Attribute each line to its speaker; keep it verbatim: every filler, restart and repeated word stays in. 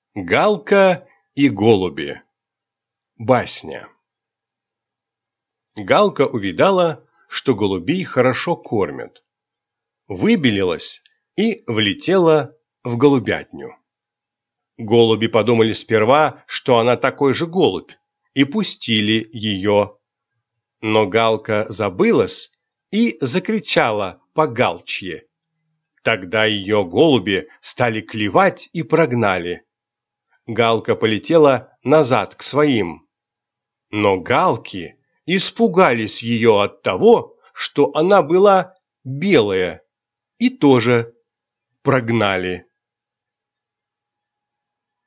Speaker 1: Галка и голуби. Басня. Галка увидала, что голубей хорошо кормят. Выбелилась и влетела в голубятню. Голуби подумали сперва, что она такой же голубь, и пустили ее. Но Галка забылась и закричала по-галчьи. Тогда ее голуби стали клевать и прогнали. Галка полетела назад к своим. Но галки испугались ее от того, что она была белая, и тоже прогнали.